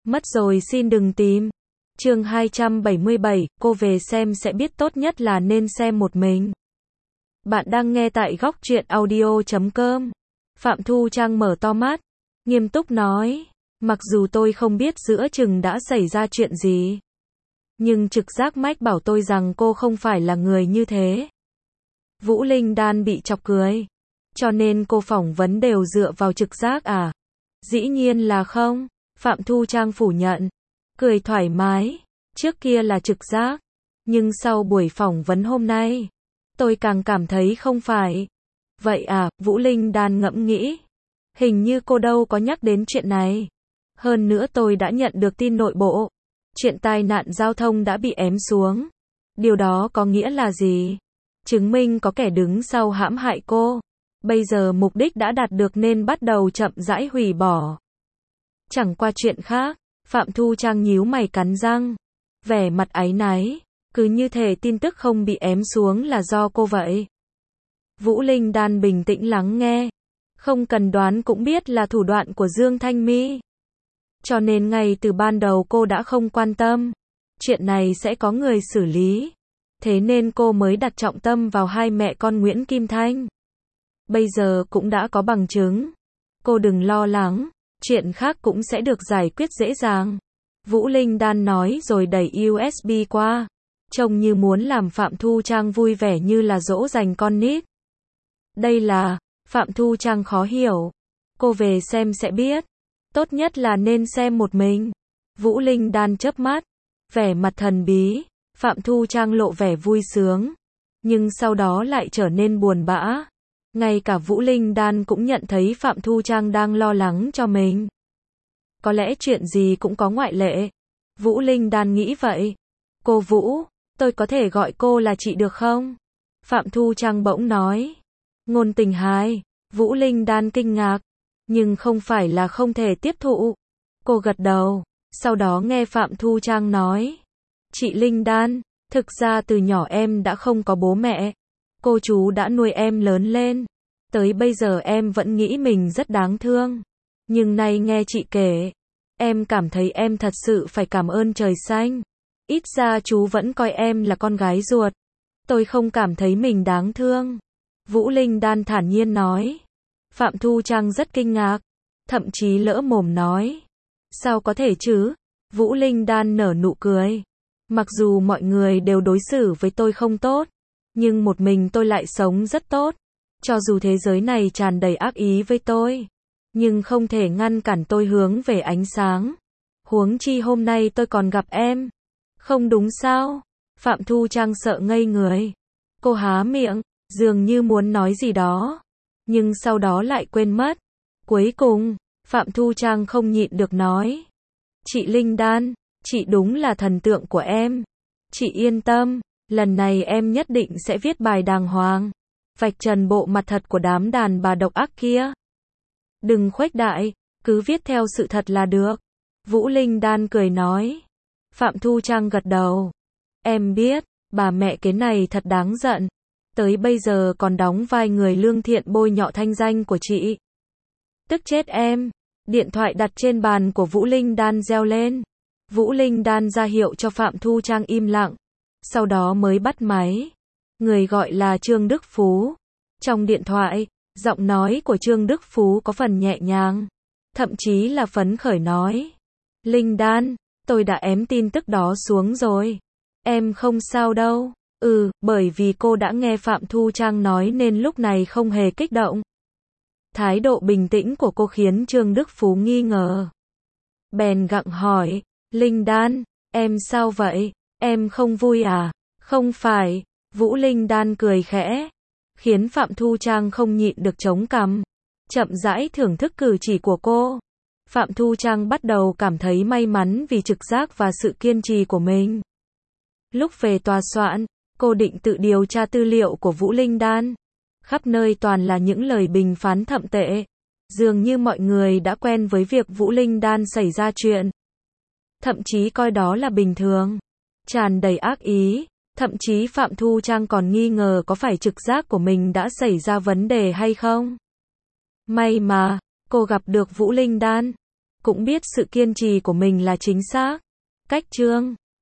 Mất rồi xin đừng tìm. Chương 277, cô về xem sẽ biết, tốt nhất là nên xem một mình. Bạn đang nghe tại góc truyện audio.com. Phạm Thu Trang mở to mắt, nghiêm túc nói, mặc dù tôi không biết giữa chừng đã xảy ra chuyện gì, nhưng trực giác mách bảo tôi rằng cô không phải là người như thế. Vũ Linh Đan bị chọc cười. Cho nên cô phỏng vấn đều dựa vào trực giác à? Dĩ nhiên là không. Phạm Thu Trang phủ nhận. Cười thoải mái. Trước kia là trực giác. Nhưng sau buổi phỏng vấn hôm nay, tôi càng cảm thấy không phải. Vậy à? Vũ Linh Đan ngẫm nghĩ. Hình như cô đâu có nhắc đến chuyện này. Hơn nữa tôi đã nhận được tin nội bộ. Chuyện tai nạn giao thông đã bị ém xuống. Điều đó có nghĩa là gì? Chứng minh có kẻ đứng sau hãm hại cô. Bây giờ mục đích đã đạt được nên bắt đầu chậm rãi hủy bỏ. Chẳng qua chuyện khác. Phạm Thu Trang nhíu mày cắn răng. Vẻ mặt áy náy. Cứ như thể tin tức không bị ém xuống là do cô vậy. Vũ Linh Đan bình tĩnh lắng nghe. Không cần đoán cũng biết là thủ đoạn của Dương Thanh My. Cho nên ngay từ ban đầu cô đã không quan tâm. Chuyện này sẽ có người xử lý. Thế nên cô mới đặt trọng tâm vào hai mẹ con Nguyễn Kim Thanh. Bây giờ cũng đã có bằng chứng. Cô đừng lo lắng. Chuyện khác cũng sẽ được giải quyết dễ dàng. Vũ Linh Đan nói rồi đẩy USB qua. Trông như muốn làm Phạm Thu Trang vui vẻ như là dỗ dành con nít. Đây là... Phạm Thu Trang khó hiểu. Cô về xem sẽ biết. Tốt nhất là nên xem một mình. Vũ Linh Đan chớp mắt. Vẻ mặt thần bí. Phạm Thu Trang lộ vẻ vui sướng. Nhưng sau đó lại trở nên buồn bã. Ngay cả Vũ Linh Đan cũng nhận thấy Phạm Thu Trang đang lo lắng cho mình. Có lẽ chuyện gì cũng có ngoại lệ. Vũ Linh Đan nghĩ vậy. Cô Vũ, tôi có thể gọi cô là chị được không? Phạm Thu Trang bỗng nói. Ngôn tình hai. Vũ Linh Đan kinh ngạc. Nhưng không phải là không thể tiếp thụ. Cô gật đầu. Sau đó nghe Phạm Thu Trang nói. Chị Linh Đan, thực ra từ nhỏ em đã không có bố mẹ. Cô chú đã nuôi em lớn lên. Tới bây giờ em vẫn nghĩ mình rất đáng thương. Nhưng nay nghe chị kể, em cảm thấy em thật sự phải cảm ơn trời xanh. Ít ra chú vẫn coi em là con gái ruột. Tôi không cảm thấy mình đáng thương. Vũ Linh Đan thản nhiên nói. Phạm Thu Trang rất kinh ngạc. Thậm chí lỡ mồm nói. Sao có thể chứ? Vũ Linh Đan nở nụ cười. Mặc dù mọi người đều đối xử với tôi không tốt, nhưng một mình tôi lại sống rất tốt. Cho dù thế giới này tràn đầy ác ý với tôi, nhưng không thể ngăn cản tôi hướng về ánh sáng. Huống chi hôm nay tôi còn gặp em. Không đúng sao? Phạm Thu Trang sợ ngây người. Cô há miệng, dường như muốn nói gì đó, nhưng sau đó lại quên mất. Cuối cùng, Phạm Thu Trang không nhịn được nói. Chị Linh Đan, chị đúng là thần tượng của em. Chị yên tâm, lần này em nhất định sẽ viết bài đàng hoàng. Vạch trần bộ mặt thật của đám đàn bà độc ác kia. Đừng khuếch đại, cứ viết theo sự thật là được. Vũ Linh Đan cười nói. Phạm Thu Trang gật đầu. Em biết, bà mẹ kế này thật đáng giận. Tới bây giờ còn đóng vai người lương thiện bôi nhọ thanh danh của chị. Tức chết em. Điện thoại đặt trên bàn của Vũ Linh Đan reo lên. Vũ Linh Đan ra hiệu cho Phạm Thu Trang im lặng. Sau đó mới bắt máy. Người gọi là Trương Đức Phú. Trong điện thoại, giọng nói của Trương Đức Phú có phần nhẹ nhàng. Thậm chí là phấn khởi nói. Linh Đan, tôi đã ém tin tức đó xuống rồi. Em không sao đâu. Bởi vì cô đã nghe Phạm Thu Trang nói nên lúc này không hề kích động. Thái độ bình tĩnh của cô khiến Trương Đức Phú nghi ngờ. Bèn gặng hỏi. Linh Đan, em sao vậy? Em không vui à? Không phải. Vũ Linh Đan cười khẽ. Khiến Phạm Thu Trang không nhịn được chống cằm. Chậm rãi thưởng thức cử chỉ của cô. Phạm Thu Trang bắt đầu cảm thấy may mắn vì trực giác và sự kiên trì của mình. Lúc về tòa soạn, cô định tự điều tra tư liệu của Vũ Linh Đan. Khắp nơi toàn là những lời bình phán thậm tệ. Dường như mọi người đã quen với việc Vũ Linh Đan xảy ra chuyện. Thậm chí coi đó là bình thường. Tràn đầy ác ý. Thậm chí Phạm Thu Trang còn nghi ngờ có phải trực giác của mình đã xảy ra vấn đề hay không. May mà, cô gặp được Vũ Linh Đan. cũng biết sự kiên trì của mình là chính xác. Cách chương